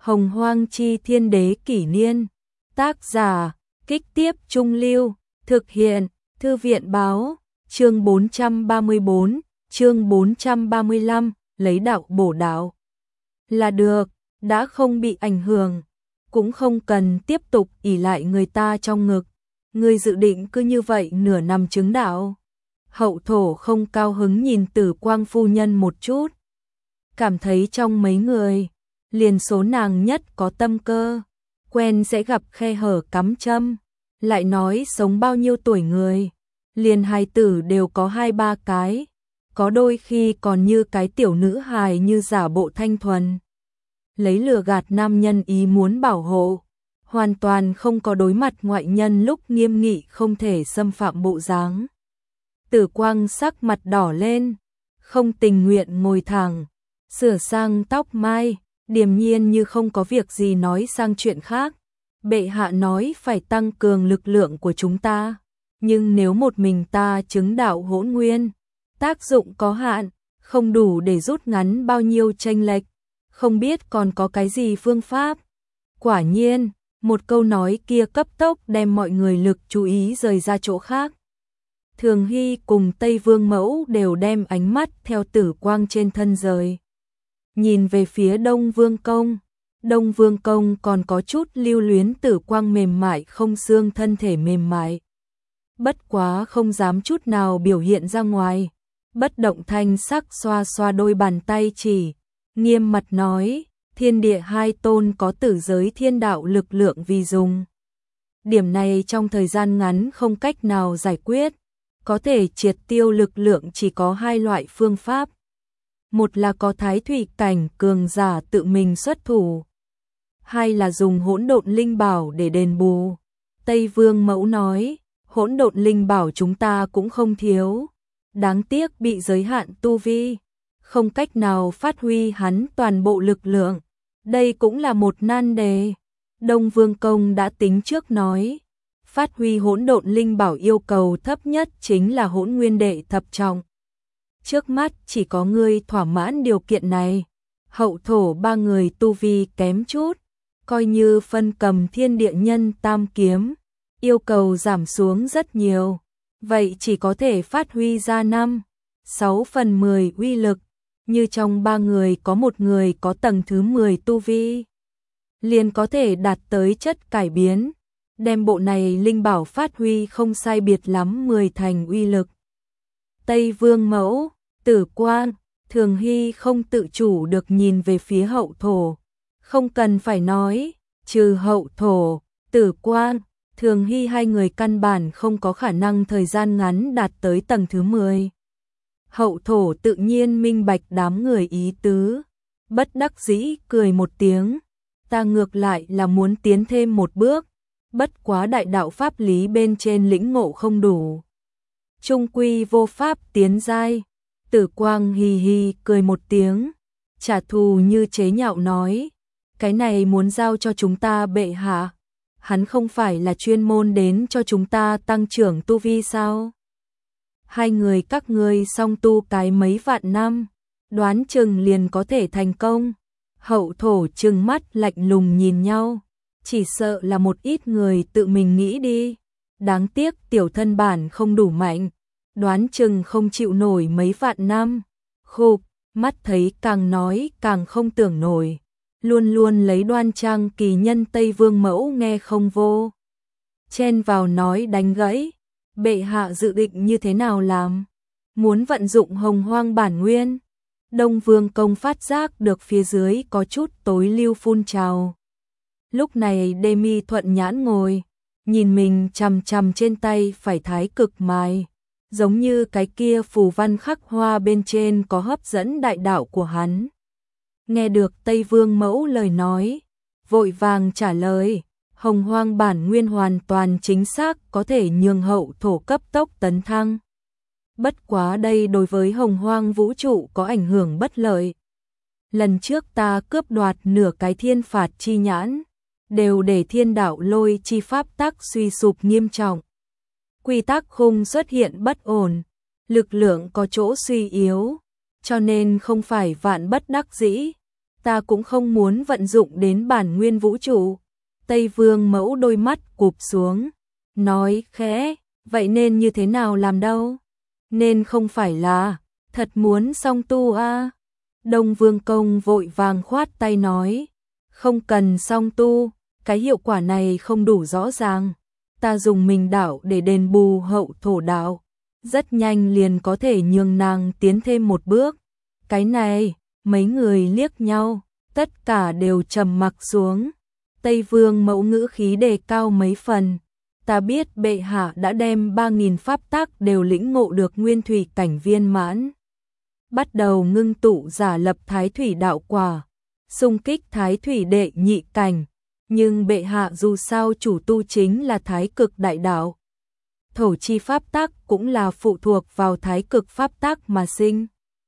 Hồng Hoang Chi Thiên Đế Kỷ Niên. Tác giả, Kích Tiếp Trung Lưu. Thực hiện, Thư viện Báo. Chương 434, chương 435, lấy đạo bổ đạo. Là được, đã không bị ảnh hưởng, cũng không cần tiếp tục ỷ lại người ta trong ngực. Ngươi dự định cứ như vậy nửa năm chứng đạo. Hậu thổ không cao hứng nhìn Tử Quang phu nhân một chút. Cảm thấy trong mấy người, liền số nàng nhất có tâm cơ, quen sẽ gặp khe hở cắm châm. Lại nói sống bao nhiêu tuổi người, liền hài tử đều có 2-3 cái, có đôi khi còn như cái tiểu nữ hài như giả bộ thanh thuần. Lấy lừa gạt nam nhân ý muốn bảo hộ, hoàn toàn không có đối mặt ngoại nhân lúc nghiêm nghị không thể xâm phạm bộ dáng. Tử Quang sắc mặt đỏ lên, không tình nguyện ngồi thẳng, sửa sang tóc mai, điềm nhiên như không có việc gì nói sang chuyện khác. Bệ hạ nói phải tăng cường lực lượng của chúng ta, nhưng nếu một mình ta chứng đạo hỗn nguyên, tác dụng có hạn, không đủ để rút ngắn bao nhiêu chênh lệch, không biết còn có cái gì phương pháp. Quả nhiên, một câu nói kia cấp tốc đem mọi người lực chú ý rời ra chỗ khác. Thường Hy cùng Tây Vương Mẫu đều đem ánh mắt theo Tử Quang trên thân rời. Nhìn về phía Đông Vương Công. Đông Vương Công còn có chút lưu luyến Tử Quang mềm mại không xương thân thể mềm mại. Bất quá không dám chút nào biểu hiện ra ngoài. Bất động thanh sắc xoa xoa đôi bàn tay chỉ, nghiêm mặt nói, thiên địa hai tôn có tử giới thiên đạo lực lượng vì dùng. Điểm này trong thời gian ngắn không cách nào giải quyết, có thể triệt tiêu lực lượng chỉ có hai loại phương pháp. Một là có thái thủy cảnh cường giả tự mình xuất thủ, hai là dùng hỗn độn linh bảo để đền bù. Tây Vương Mẫu nói, hỗn độn linh bảo chúng ta cũng không thiếu, đáng tiếc bị giới hạn tu vi, không cách nào phát huy hắn toàn bộ lực lượng. Đây cũng là một nan đề. Đông Vương Công đã tính trước nói, phát huy hỗn độn linh bảo yêu cầu thấp nhất chính là hỗn nguyên đệ thập trọng. Trước mắt chỉ có ngươi thỏa mãn điều kiện này. Hậu thổ ba người tu vi kém chút, coi như phân cầm thiên địa nhân tam kiếm, yêu cầu giảm xuống rất nhiều, vậy chỉ có thể phát huy ra 5-6/10 uy lực. Như trong ba người có một người có tầng thứ 10 tu vi, liền có thể đạt tới chất cải biến, đem bộ này linh bảo phát huy không sai biệt lắm 10 thành uy lực. Tây Vương Mẫu, Tử Quang, Thường Hy không tự chủ được nhìn về phía hậu thổ. Không cần phải nói, trừ hậu thổ, Tử Quang, Thường Hy hai người căn bản không có khả năng thời gian ngắn đạt tới tầng thứ 10. Hậu thổ tự nhiên minh bạch đám người ý tứ, bất đắc dĩ cười một tiếng, ta ngược lại là muốn tiến thêm một bước, bất quá đại đạo pháp lý bên trên lĩnh ngộ không đủ, chung quy vô pháp tiến giai. Tử Quang hì hì cười một tiếng, trả thù như chế nhạo nói, cái này muốn giao cho chúng ta bệ hạ, hắn không phải là chuyên môn đến cho chúng ta tăng trưởng tu vi sao? Hai người các ngươi song tu cái mấy vạn năm, đoán chừng liền có thể thành công. Hậu thổ trừng mắt lạnh lùng nhìn nhau, chỉ sợ là một ít người tự mình nghĩ đi. Đáng tiếc tiểu thân bản không đủ mạnh, đoán chừng không chịu nổi mấy vạn năm. Khục, mắt thấy càng nói càng không tưởng nổi, luôn luôn lấy đoan trang kỳ nhân Tây Vương Mẫu nghe không vô. Chen vào nói đánh gãy. Bệ hạ dự định như thế nào làm? Muốn vận dụng Hồng Hoang bản nguyên? Đông Vương Công phát giác được phía dưới có chút tối lưu phun trào. Lúc này Demi thuận nhãn ngồi, nhìn mình chằm chằm trên tay phải thái cực mài, giống như cái kia phù văn khắc hoa bên trên có hấp dẫn đại đạo của hắn. Nghe được Tây Vương Mẫu lời nói, vội vàng trả lời, Hồng Hoang bản nguyên hoàn toàn chính xác có thể nhường hậu thổ cấp tốc tấn thăng. Bất quá đây đối với Hồng Hoang vũ trụ có ảnh hưởng bất lợi. Lần trước ta cướp đoạt nửa cái thiên phạt chi nhãn, đều để thiên đạo lôi chi pháp tắc suy sụp nghiêm trọng. Quy tắc khung xuất hiện bất ổn, lực lượng có chỗ suy yếu, cho nên không phải vạn bất đắc dĩ, ta cũng không muốn vận dụng đến bản nguyên vũ trụ. Tây Vương Mẫu đôi mắt cụp xuống, nói khẽ, vậy nên như thế nào làm đâu? Nên không phải là thật muốn song tu à? Đông Vương Công vội vàng khoát tay nói, không cần song tu, cái hiệu quả này không đủ rõ ràng. Ta dùng mình đạo để đền bù hậu thổ đạo, rất nhanh liền có thể nhường nàng tiến thêm một bước. Cái này, mấy người liếc nhau, tất cả đều trầm mặc xuống. Tây Vương Mẫu ngữ khí đề cao mấy phần. Ta biết bệ hạ đã đem 3.000 pháp tắc đều lĩnh ngộ được nguyên thủy cảnh viên mãn. Bắt đầu ngưng tụ giả lập thái thủy đạo quả, xung kích thái thủy đệ nhị cảnh. Nhưng bệ hạ dù sao chủ tu chính là thái cực đại đạo. Thổ chi pháp tắc cũng là phụ thuộc vào thái cực pháp tắc mà sinh.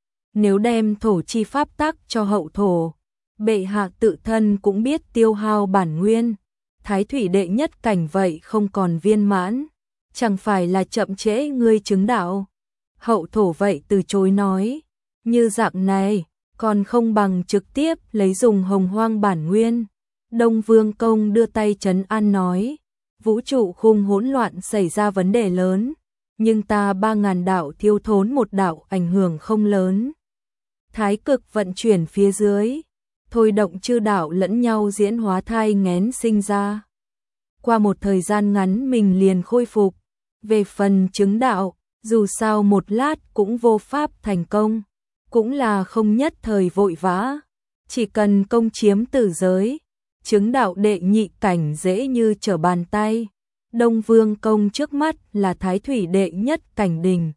Nếu đem thổ chi pháp tắc cho hậu thổ, bệ hạ tự thân cũng biết tiêu hao bản nguyên. Thái thủy đệ nhất cảnh vậy không còn viên mãn, chẳng phải là chậm trễ ngươi chứng đạo. Hậu thổ vậy từ chối nói, như dạng này, còn không bằng trực tiếp lấy dùng hồng hoang bản nguyên. Đông Vương Công đưa tay trấn an nói, vũ trụ khung hỗn loạn xảy ra vấn đề lớn, nhưng ta 3.000 đạo thiếu thốn một đạo ảnh hưởng không lớn. Thái cực vận chuyển phía dưới, thôi động chư đạo lẫn nhau diễn hóa thai nghén sinh ra. Qua một thời gian ngắn mình liền khôi phục. Về phần chứng đạo, dù sao một lát cũng vô pháp thành công, cũng là không nhất thời vội vã, chỉ cần công chiếm tử giới, chứng đạo đệ nhị cảnh dễ như trở bàn tay. Đông Vương Công trước mắt là thái thủy đệ nhất cảnh đỉnh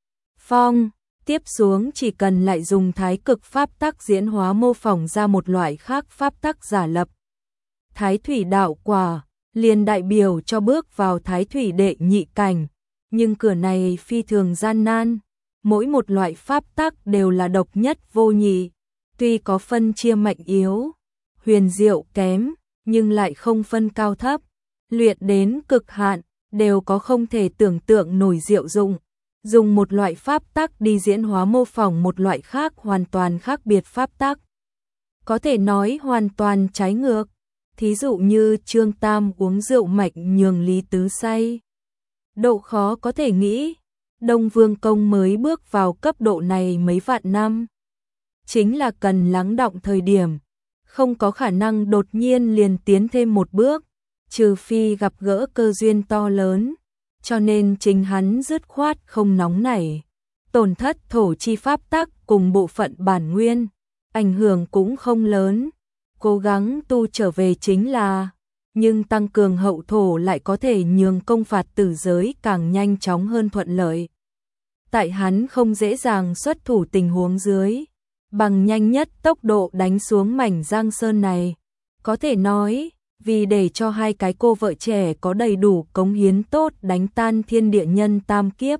phong, tiếp xuống chỉ cần lại dùng thái cực pháp tắc diễn hóa mô phỏng ra một loại khác pháp tắc giả lập. Thái thủy đạo quả liền đại biểu cho bước vào thái thủy đệ nhị cảnh, nhưng cửa này phi thường gian nan, mỗi một loại pháp tắc đều là độc nhất vô nhị, tuy có phân chia mạnh yếu, huyền diệu kém, nhưng lại không phân cao thấp, luyện đến cực hạn, đều có không thể tưởng tượng nổi diệu dụng. Dùng một loại pháp tắc đi diễn hóa mô phỏng một loại khác hoàn toàn khác biệt pháp tắc, có thể nói hoàn toàn trái ngược. Thí dụ như Trương Tam uống rượu mạch nhường Lý Tứ say. Độ khó có thể nghĩ, Đông Vương Công mới bước vào cấp độ này mấy vạn năm. Chính là cần lắng đọng thời điểm, không có khả năng đột nhiên liền tiến thêm một bước, trừ phi gặp gỡ cơ duyên to lớn, cho nên chính hắn dứt khoát không nóng nảy. Tổn thất thổ chi pháp tắc cùng bộ phận bản nguyên, ảnh hưởng cũng không lớn. Cố gắng tu trở về chính là, nhưng tăng cường hậu thổ lại có thể nhường công phạt tử giới càng nhanh chóng hơn thuận lợi. Tại hắn không dễ dàng xuất thủ tình huống dưới, bằng nhanh nhất tốc độ đánh xuống mảnh Giang Sơn này. Có thể nói, vì để cho hai cái cô vợ trẻ có đầy đủ cống hiến tốt đánh tan thiên địa nhân tam kiếp,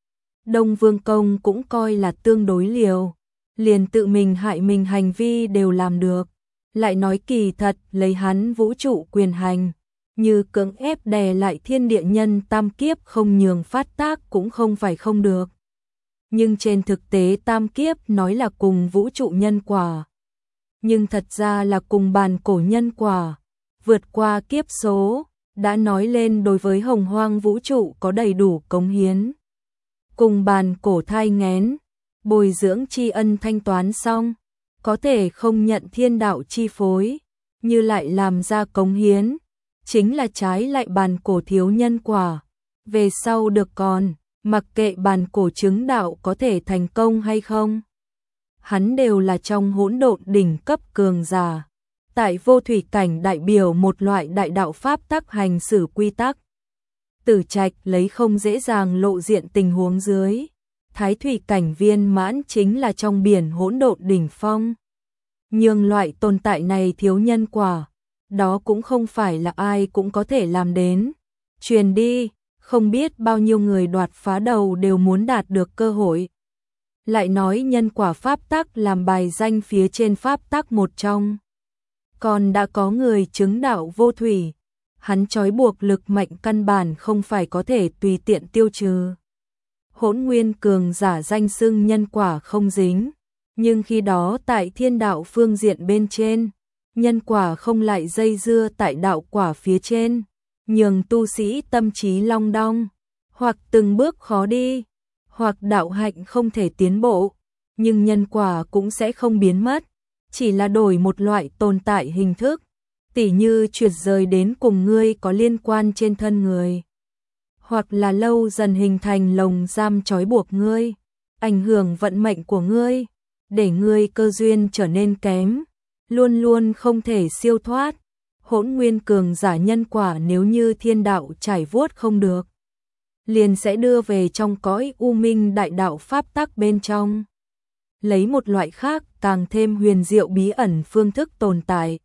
Đông Vương Công cũng coi là tương đối liều, liền tự mình hại mình hành vi đều làm được. Lại nói kỳ thật lấy hắn vũ trụ quyền hành, như cưỡng ép đè lại thiên địa nhân tam kiếp không nhường phát tác cũng không phải không được. Nhưng trên thực tế tam kiếp nói là cùng vũ trụ nhân quả, nhưng thật ra là cùng bàn cổ nhân quả, vượt qua kiếp số, đã nói lên đối với hồng hoang vũ trụ có đầy đủ cống hiến. Cùng bàn cổ thai nghén, bồi dưỡng tri ân thanh toán xong, có thể không nhận thiên đạo chi phối, như lại làm ra cống hiến, chính là trái lại bàn cổ thiếu nhân quả. Về sau được còn, mặc kệ bàn cổ chứng đạo có thể thành công hay không, hắn đều là trong hỗn độn đỉnh cấp cường giả. Tại vô thủy cảnh đại biểu một loại đại đạo pháp tắc hành xử quy tắc. Tử Trạch lấy không dễ dàng lộ diện tình huống dưới. Thái thủy cảnh viên mãn chính là trong biển hỗn độn đỉnh phong. Nhưng loại tồn tại này thiếu nhân quả, đó cũng không phải là ai cũng có thể làm đến. Truyền đi, không biết bao nhiêu người đoạt phá đầu đều muốn đạt được cơ hội. Lại nói nhân quả pháp tắc làm bài danh phía trên pháp tắc một trong. Còn đã có người chứng đạo vô thủy, hắn trói buộc lực mạnh căn bản không phải có thể tùy tiện tiêu trừ. Hỗn nguyên cường giả danh xưng nhân quả không dính, Nhưng khi đó tại thiên đạo phương diện bên trên, nhân quả không lại dây dưa tại đạo quả phía trên, nhường tu sĩ tâm trí long đong, hoặc từng bước khó đi, hoặc đạo hạnh không thể tiến bộ, nhưng nhân quả cũng sẽ không biến mất, chỉ là đổi một loại tồn tại hình thức, tỉ như chuyển rời đến cùng ngươi có liên quan trên thân người, hoặc là lâu dần hình thành lồng giam trói buộc ngươi, ảnh hưởng vận mệnh của ngươi, để ngươi cơ duyên trở nên kém, luôn luôn không thể siêu thoát. Hỗn nguyên cường giả nhân quả nếu như thiên đạo trải vuốt không được, liền sẽ đưa về trong cõi u minh đại đạo pháp tắc bên trong, lấy một loại khác càng thêm huyền diệu bí ẩn phương thức tồn tại.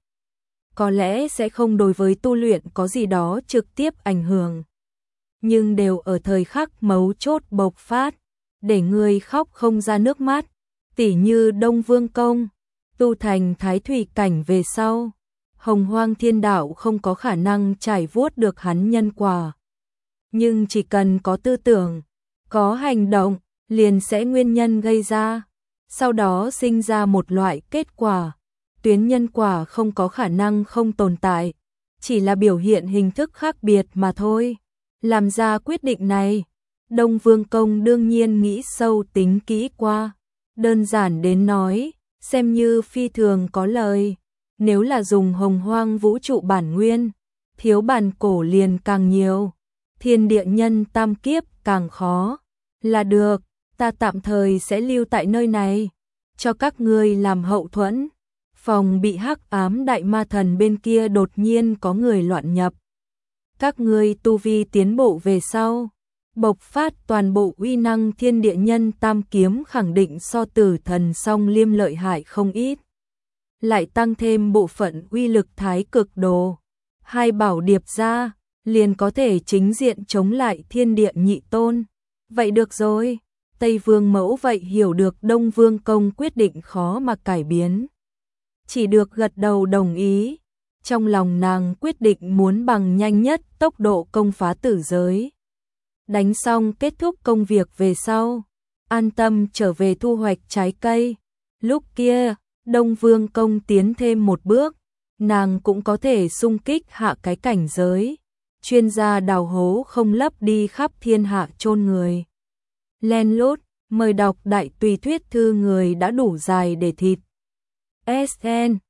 Có lẽ sẽ không đối với tu luyện có gì đó trực tiếp ảnh hưởng, nhưng đều ở thời khắc mấu chốt bộc phát, để người khóc không ra nước mắt, tỉ như Đông Vương Công, tu thành thái thủy cảnh về sau, Hồng Hoang thiên đạo không có khả năng trải vuốt được hắn nhân quả. Nhưng chỉ cần có tư tưởng, có hành động, liền sẽ nguyên nhân gây ra, sau đó sinh ra một loại kết quả. Tuyến nhân quả không có khả năng không tồn tại, chỉ là biểu hiện hình thức khác biệt mà thôi. Làm ra quyết định này, Đông Vương Công đương nhiên nghĩ sâu tính kỹ qua, đơn giản đến nói, xem như phi thường có lời. Nếu là dùng Hồng Hoang vũ trụ bản nguyên, thiếu bản cổ liền càng nhiều, thiên địa nhân tam kiếp càng khó. Là được, ta tạm thời sẽ lưu tại nơi này, cho các ngươi làm hậu thuẫn, phòng bị hắc ám đại ma thần bên kia đột nhiên có người loạn nhập. Các ngươi tu vi tiến bộ về sau, bộc phát toàn bộ uy năng thiên địa nhân tam kiếm khẳng định so Tử Thần Song Liêm lợi hại không ít. Lại tăng thêm bộ phận uy lực thái cực đồ, hai bảo điệp ra, liền có thể chính diện chống lại thiên địa nhị tôn. Vậy được rồi, Tây Vương Mẫu vậy hiểu được Đông Vương Công quyết định khó mà cải biến. Chỉ được gật đầu đồng ý, trong lòng nàng quyết định muốn bằng nhanh nhất tốc độ công phá tử giới. Đánh xong kết thúc công việc về sau, an tâm trở về thu hoạch trái cây. Lúc kia, Đông Vương Công tiến thêm một bước, nàng cũng có thể xung kích hạ cái cảnh giới. Chuyên gia đào hố không lấp đi khắp thiên hạ chôn người. Len lút, mời đọc đại tùy thuyết thư người đã đủ dài để thịt. SN